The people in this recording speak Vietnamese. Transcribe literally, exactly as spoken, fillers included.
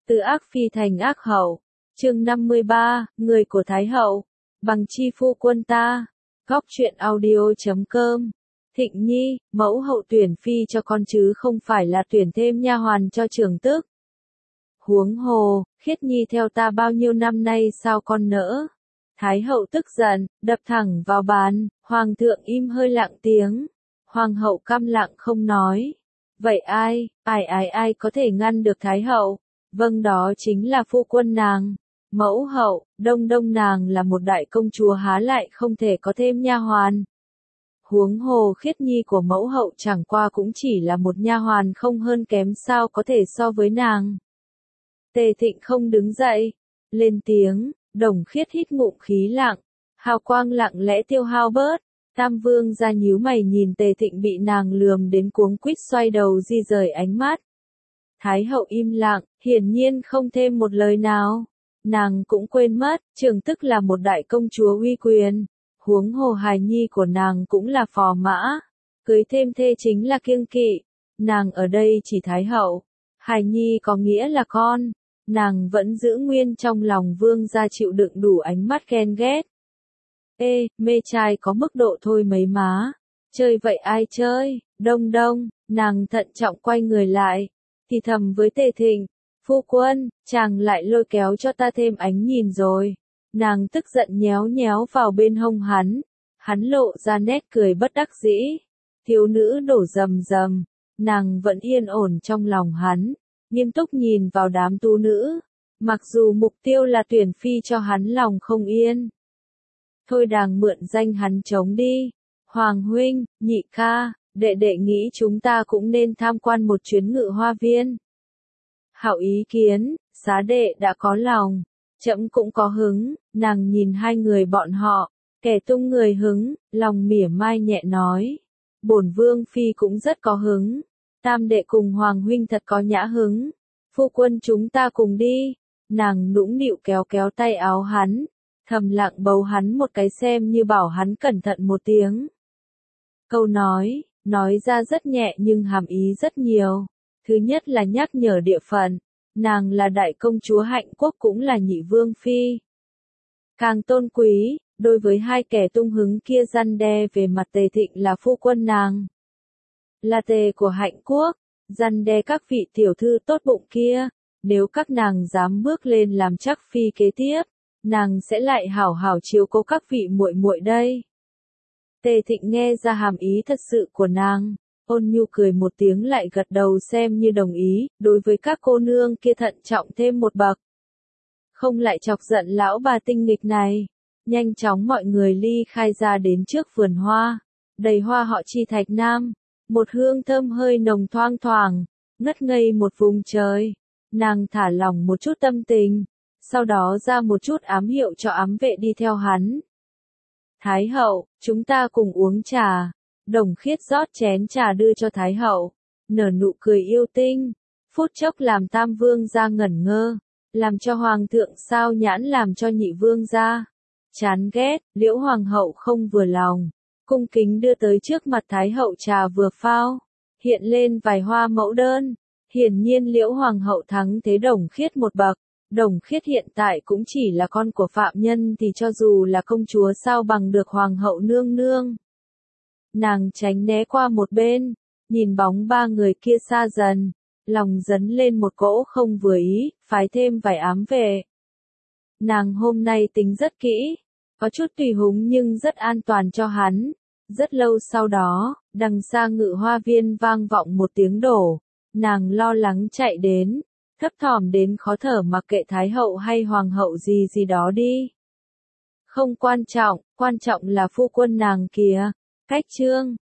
Từ ác phi thành ác hậu. Chương năm mươi ba, người của Thái hậu. Bằng chi phu quân ta. Góc truyện audio chấm com. Thịnh Nhi, mẫu hậu tuyển phi cho con chứ không phải là tuyển thêm nha hoàn cho trưởng tức. Huống hồ, Khiết Nhi theo ta bao nhiêu năm nay sao con nỡ. Thái hậu tức giận, đập thẳng vào bàn, hoàng thượng im hơi lặng tiếng. Hoàng hậu câm lặng không nói. Vậy ai, ai ai ai có thể ngăn được Thái hậu? Vâng, đó chính là phu quân nàng. Mẫu hậu, đông đông nàng là một đại công chúa há lại không thể có thêm nha hoàn. Huống hồ Khiết Nhi của mẫu hậu chẳng qua cũng chỉ là một nha hoàn không hơn kém sao có thể so với nàng. Tề Thịnh không đứng dậy, lên tiếng, Đồng Khiết hít ngụm khí lặng, hào quang lặng lẽ tiêu hao bớt. Tam Vương ra nhíu mày nhìn Tề Thịnh bị nàng lườm đến cuống quýt xoay đầu di rời ánh mắt. Thái hậu im lặng, hiển nhiên không thêm một lời nào. Nàng cũng quên mất, trưởng tức là một đại công chúa uy quyền. Huống hồ hài nhi của nàng cũng là phò mã. Cưới thêm thê chính là kiêng kỵ. Nàng ở đây chỉ Thái hậu. Hài nhi có nghĩa là con. Nàng vẫn giữ nguyên trong lòng vương gia chịu đựng đủ ánh mắt ghen ghét. Ê, mê trai có mức độ thôi mấy má. Chơi vậy ai chơi, đông đông, nàng thận trọng quay người lại. Thì thầm với Tề Thịnh, phu quân, chàng lại lôi kéo cho ta thêm ánh nhìn rồi. Nàng tức giận nhéo nhéo vào bên hông hắn. Hắn lộ ra nét cười bất đắc dĩ. Thiếu nữ đổ rầm rầm. Nàng vẫn yên ổn trong lòng hắn. Nghiêm túc nhìn vào đám tú nữ. Mặc dù mục tiêu là tuyển phi cho hắn lòng không yên. Thôi đàng mượn danh hắn chống đi. Hoàng huynh, nhị ca, đệ đệ nghĩ chúng ta cũng nên tham quan một chuyến Ngự Hoa Viên. Hảo ý kiến, xá đệ đã có lòng. Trẫm cũng có hứng. Nàng nhìn hai người bọn họ, kẻ tung người hứng, lòng mỉa mai nhẹ nói. Bổn vương phi cũng rất có hứng. Tam đệ cùng hoàng huynh thật có nhã hứng. Phu quân chúng ta cùng đi. Nàng nũng nịu kéo kéo tay áo hắn. Thầm lặng bấu hắn một cái xem như bảo hắn cẩn thận một tiếng. Câu nói, nói ra rất nhẹ nhưng hàm ý rất nhiều. Thứ nhất là nhắc nhở địa phận. Nàng là đại công chúa hạnh quốc cũng là nhị vương phi. Càng tôn quý, đối với hai kẻ tung hứng kia răn đe về mặt Tề Thịnh là phu quân nàng. Là tề của hạnh quốc, răn đe các vị tiểu thư tốt bụng kia. Nếu các nàng dám bước lên làm chắc phi kế tiếp, nàng sẽ lại hảo hảo chiếu cố các vị muội muội đây. Tề Thịnh nghe ra hàm ý thật sự của nàng, ôn nhu cười một tiếng lại gật đầu xem như đồng ý, đối với các cô nương kia thận trọng thêm một bậc. Không lại chọc giận lão bà tinh nghịch này. Nhanh chóng mọi người ly khai ra đến trước vườn hoa, đầy hoa họ chi thạch nam, một hương thơm hơi nồng thoang thoảng, ngất ngây một vùng trời. Nàng thả lỏng một chút tâm tình, sau đó ra một chút ám hiệu cho ám vệ đi theo hắn. Thái hậu, chúng ta cùng uống trà. Đồng Khiết rót chén trà đưa cho Thái hậu, nở nụ cười yêu tinh, phút chốc làm Tam Vương gia ngẩn ngơ, làm cho Hoàng thượng sao nhãn làm cho nhị vương gia chán ghét. Liễu Hoàng hậu không vừa lòng, cung kính đưa tới trước mặt Thái hậu trà vừa phao, hiện lên vài hoa mẫu đơn. Hiển nhiên Liễu Hoàng hậu thắng thế Đồng Khiết một bậc. Đồng Khiết hiện tại cũng chỉ là con của phạm nhân thì cho dù là công chúa sao bằng được Hoàng hậu nương nương. Nàng tránh né qua một bên, nhìn bóng ba người kia xa dần, lòng dấn lên một cỗ không vừa ý, phái thêm vài ám vệ. Nàng hôm nay tính rất kỹ, có chút tùy hứng nhưng rất an toàn cho hắn. Rất lâu sau đó, đằng xa Ngự Hoa Viên vang vọng một tiếng đổ, nàng lo lắng chạy đến, thấp thỏm đến khó thở mặc kệ Thái hậu hay Hoàng hậu gì gì đó đi. Không quan trọng, quan trọng là phu quân nàng kìa. Cách chương